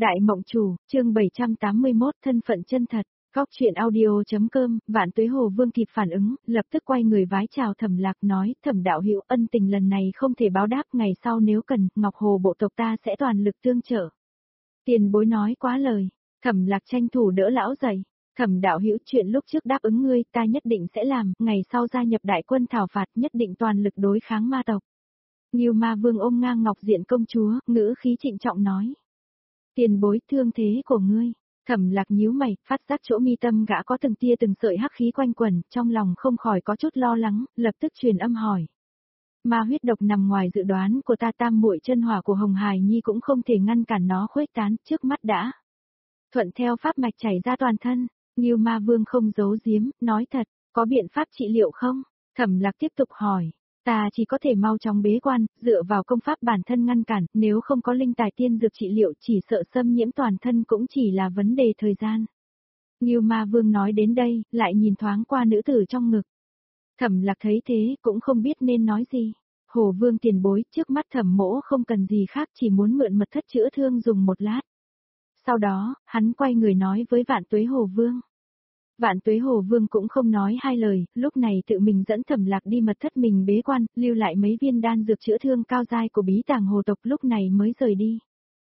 Đại Mộng Chủ, chương 781, thân phận chân thật. Góc truyện audio.com, Vạn Tuế Hồ Vương kịp phản ứng, lập tức quay người vái chào Thẩm Lạc nói, Thẩm đạo hữu, ân tình lần này không thể báo đáp, ngày sau nếu cần, Ngọc Hồ bộ tộc ta sẽ toàn lực tương trợ. Tiền bối nói quá lời. Thẩm Lạc tranh thủ đỡ lão dậy. Thẩm đạo hữu, chuyện lúc trước đáp ứng ngươi, ta nhất định sẽ làm, ngày sau gia nhập đại quân thảo phạt, nhất định toàn lực đối kháng ma tộc. Ngưu Ma Vương ôm ngang Ngọc Diện công chúa, ngữ khí trịnh trọng nói. Tiền bối, thương thế của ngươi. Thẩm Lạc nhíu mày, phát giác chỗ mi tâm gã có từng tia từng sợi hắc khí quanh quẩn, trong lòng không khỏi có chút lo lắng, lập tức truyền âm hỏi. Ma huyết độc nằm ngoài dự đoán của ta, tam muội chân hỏa của Hồng Hải Nhi cũng không thể ngăn cản nó khuếch tán, trước mắt đã thuận theo pháp mạch chảy ra toàn thân. Ngưu Ma Vương không giấu giếm, nói thật, có biện pháp trị liệu không? Thẩm Lạc tiếp tục hỏi. Ta chỉ có thể mau chóng bế quan, dựa vào công pháp bản thân ngăn cản, nếu không có linh tài tiên dược trị liệu chỉ sợ xâm nhiễm toàn thân cũng chỉ là vấn đề thời gian. Ngưu Ma Vương nói đến đây, lại nhìn thoáng qua nữ tử trong ngực. Thẩm Lạc thấy thế, cũng không biết nên nói gì. Hồ Vương tiền bối, trước mắt Thẩm mỗ không cần gì khác, chỉ muốn mượn mật thất chữa thương dùng một lát. Sau đó, hắn quay người nói với Vạn Tuế Hồ Vương. Vạn Tuế Hồ Vương cũng không nói hai lời, lúc này tự mình dẫn Thẩm Lạc đi mật thất mình bế quan, lưu lại mấy viên đan dược chữa thương cao giai của bí tàng hồ tộc, lúc này mới rời đi.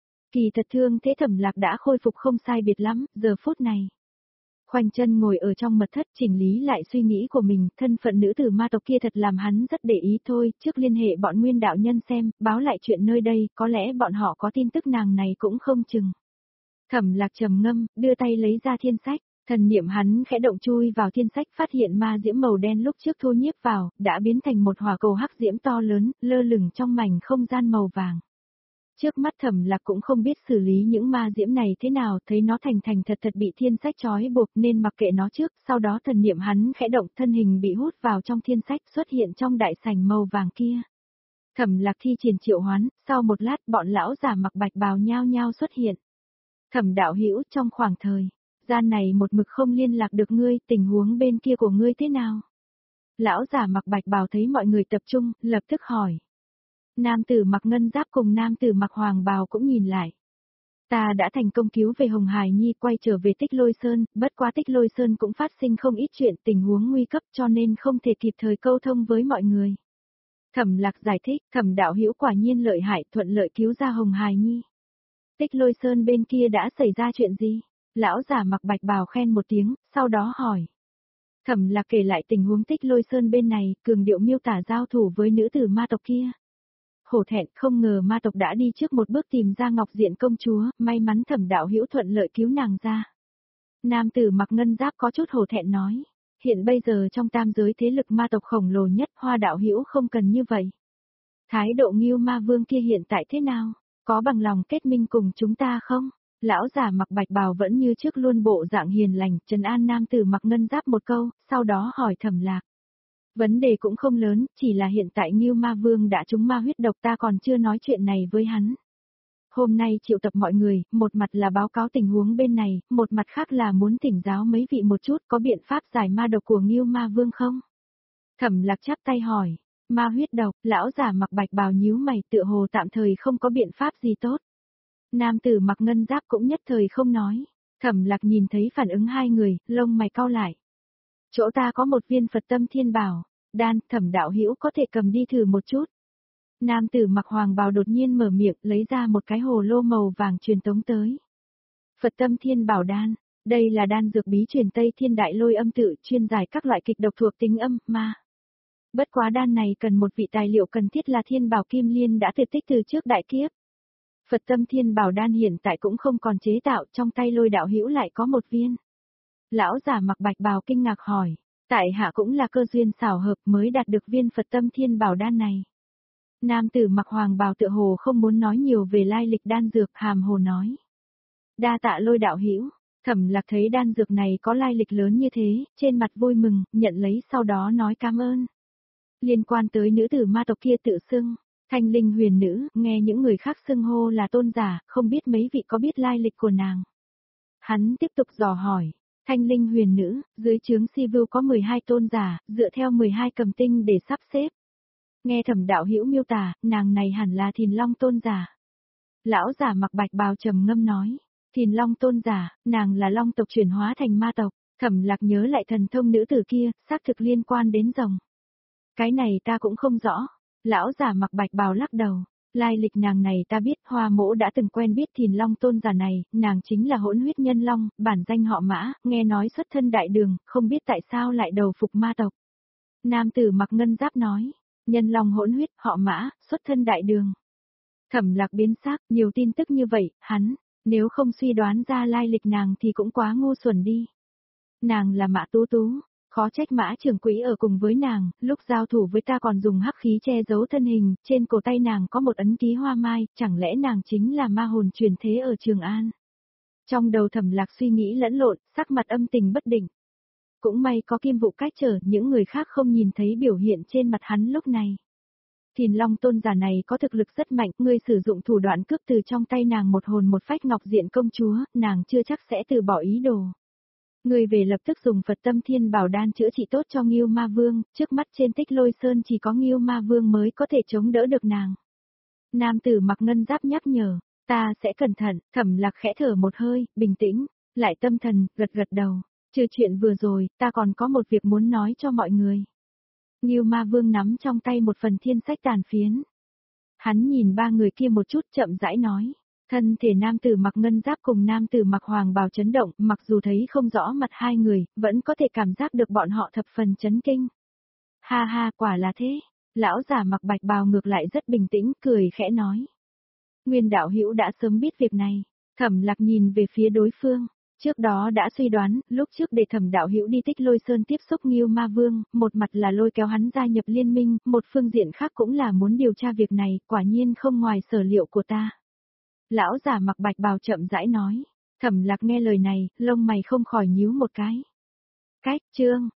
Kỳ thật thương thế Thẩm Lạc đã khôi phục không sai biệt lắm, giờ phút này. Khoanh chân ngồi ở trong mật thất chỉnh lý lại suy nghĩ của mình, thân phận nữ tử ma tộc kia thật làm hắn rất để ý thôi, trước liên hệ bọn nguyên đạo nhân xem, báo lại chuyện nơi đây, có lẽ bọn họ có tin tức nàng này cũng không chừng. Thẩm Lạc trầm ngâm, đưa tay lấy ra thiên sách. Thần niệm hắn khẽ động chui vào thiên sách, phát hiện ma diễm màu đen lúc trước thu nhiếp vào, đã biến thành một hỏa cầu hắc diễm to lớn, lơ lửng trong mảnh không gian màu vàng. Trước mắt Thẩm Lạc cũng không biết xử lý những ma diễm này thế nào, thấy nó thành thật bị thiên sách trói buộc nên mặc kệ nó trước, sau đó thần niệm hắn khẽ động, thân hình bị hút vào trong thiên sách, xuất hiện trong đại sảnh màu vàng kia. Thẩm Lạc thi triển triệu hoán, sau một lát bọn lão giả mặc bạch bào nhao nhao xuất hiện. Thẩm đạo hữu, trong khoảng thời gian này một mực không liên lạc được ngươi, tình huống bên kia của ngươi thế nào? Lão giả mặc bạch bào thấy mọi người tập trung, lập tức hỏi. Nam tử mặc ngân giáp cùng nam tử mặc hoàng bào cũng nhìn lại. Ta đã thành công cứu về Hồng Hải Nhi, quay trở về Tích Lôi Sơn, bất quá Tích Lôi Sơn cũng phát sinh không ít chuyện, tình huống nguy cấp cho nên không thể kịp thời câu thông với mọi người. Thẩm Lạc giải thích, Thẩm đạo hữu quả nhiên lợi hại, thuận lợi cứu ra Hồng Hải Nhi. Tích Lôi Sơn bên kia đã xảy ra chuyện gì? Lão giả mặc bạch bào khen một tiếng, sau đó hỏi. Thẩm Lạc kể lại tình huống Tích Lôi Sơn bên này, cường điệu miêu tả giao thủ với nữ tử ma tộc kia. Hổ thẹn, không ngờ ma tộc đã đi trước một bước tìm ra Ngọc Diện công chúa, may mắn Thẩm đạo hữu thuận lợi cứu nàng ra. Nam tử mặc ngân giáp có chút hổ thẹn nói, hiện bây giờ trong tam giới thế lực ma tộc khổng lồ nhất, Hoa đạo hữu không cần như vậy. Thái độ Ngưu Ma Vương kia hiện tại thế nào? Có bằng lòng kết minh cùng chúng ta không? Lão giả mặc bạch bào vẫn như trước luôn bộ dạng hiền lành, trấn an nam tử mặc ngân giáp một câu, sau đó hỏi Thẩm Lạc. Vấn đề cũng không lớn, chỉ là hiện tại Ngưu Ma Vương đã trúng ma huyết độc, ta còn chưa nói chuyện này với hắn. Hôm nay triệu tập mọi người, một mặt là báo cáo tình huống bên này, một mặt khác là muốn thỉnh giáo mấy vị một chút, có biện pháp giải ma độc của Ngưu Ma Vương không? Thẩm Lạc chắp tay hỏi. Ma huyết độc, lão giả mặc bạch bào nhíu mày, tựa hồ tạm thời không có biện pháp gì tốt. Nam tử mặc ngân giáp cũng nhất thời không nói. Thẩm Lạc nhìn thấy phản ứng hai người, lông mày cau lại. Chỗ ta có một viên Phật tâm thiên bảo, đan, Thẩm đạo hữu có thể cầm đi thử một chút. Nam tử mặc hoàng bào đột nhiên mở miệng, lấy ra một cái hồ lô màu vàng truyền tống tới. Phật tâm thiên bảo đan, đây là đan dược bí truyền Tây Thiên Đại Lôi Âm Tự, chuyên giải các loại kịch độc thuộc tính âm, ma. Bất quá đan này cần một vị tài liệu cần thiết là thiên bảo kim liên đã tuyệt tích từ trước đại kiếp. Phật tâm thiên bảo đan hiện tại cũng không còn chế tạo, trong tay Lôi đạo hữu lại có một viên. Lão giả mặc bạch bào kinh ngạc hỏi, tại hạ cũng là cơ duyên xảo hợp mới đạt được viên Phật tâm thiên bảo đan này. Nam tử mặc hoàng bào tựa hồ không muốn nói nhiều về lai lịch đan dược, hàm hồ nói. Đa tạ Lôi đạo hữu. Thẩm Lạc thấy đan dược này có lai lịch lớn như thế, trên mặt vui mừng, nhận lấy sau đó nói cảm ơn. Liên quan tới nữ tử ma tộc kia tự xưng, Thanh Linh huyền nữ, nghe những người khác xưng hô là tôn giả, không biết mấy vị có biết lai lịch của nàng. Hắn tiếp tục dò hỏi, Thanh Linh huyền nữ, dưới trướng Si Vưu có 12 tôn giả, dựa theo 12 cầm tinh để sắp xếp. Nghe Thẩm đạo hữu miêu tả, nàng này hẳn là Thìn Long tôn giả. Lão giả mặc bạch bào trầm ngâm nói, Thìn Long tôn giả, nàng là Long tộc chuyển hóa thành ma tộc, Thẩm Lạc nhớ lại thần thông nữ tử kia, xác thực liên quan đến rồng. Cái này ta cũng không rõ. Lão giả mặc bạch bào lắc đầu. Lai lịch nàng này ta biết, Hoa Mỗ đã từng quen biết Thìn Long tôn giả này, nàng chính là hỗn huyết nhân long, bản danh họ Mã, nghe nói xuất thân đại đường, không biết tại sao lại đầu phục ma tộc. Nam tử mặc ngân giáp nói, nhân long hỗn huyết, họ Mã, xuất thân đại đường. Thẩm Lạc biến sắc, nhiều tin tức như vậy, hắn, nếu không suy đoán ra lai lịch nàng thì cũng quá ngu xuẩn đi. Nàng là Mã Tú Tú, khó trách Mã trưởng quỹ ở cùng với nàng, lúc giao thủ với ta còn dùng hắc khí che giấu thân hình, trên cổ tay nàng có một ấn ký hoa mai, chẳng lẽ nàng chính là ma hồn truyền thế ở Trường An. Trong đầu Thẩm Lạc suy nghĩ lẫn lộn, sắc mặt âm tình bất định. Cũng may có Kim Vụ cách trở, những người khác không nhìn thấy biểu hiện trên mặt hắn lúc này. Thìn Long tôn giả này có thực lực rất mạnh, ngươi sử dụng thủ đoạn cướp từ trong tay nàng một hồn một phách ngọc diện công chúa, nàng chưa chắc sẽ từ bỏ ý đồ. Ngươi về lập tức dùng Phật Tâm Thiên Bảo Đan chữa trị tốt cho Ngưu Ma Vương, trước mắt trên Tích Lôi Sơn chỉ có Ngưu Ma Vương mới có thể chống đỡ được nàng. Nam tử mặc ngân giáp nhắc nhở, ta sẽ cẩn thận, Thẩm Lạc khẽ thở một hơi, bình tĩnh, lại tâm thần, gật gật đầu, trừ chuyện vừa rồi, ta còn có một việc muốn nói cho mọi người. Ngưu Ma Vương nắm trong tay một phần thiên sách tàn phiến. Hắn nhìn ba người kia một chút chậm rãi nói. Thân thể nam tử mặc ngân giáp cùng nam tử mặc hoàng bào chấn động, mặc dù thấy không rõ mặt hai người, vẫn có thể cảm giác được bọn họ thập phần chấn kinh. Ha ha, quả là thế. Lão giả mặc bạch bào ngược lại rất bình tĩnh, cười khẽ nói. Nguyên đạo hữu đã sớm biết việc này. Thẩm Lạc nhìn về phía đối phương. Trước đó đã suy đoán, lúc trước để Thẩm đạo hữu đi Tích Lôi Sơn tiếp xúc Ngưu Ma Vương, một mặt là lôi kéo hắn gia nhập liên minh, một phương diện khác cũng là muốn điều tra việc này, quả nhiên không ngoài sở liệu của ta. Lão giả mặc bạch bào chậm rãi nói. Thẩm Lạc nghe lời này, lông mày không khỏi nhíu một cái. Cách chương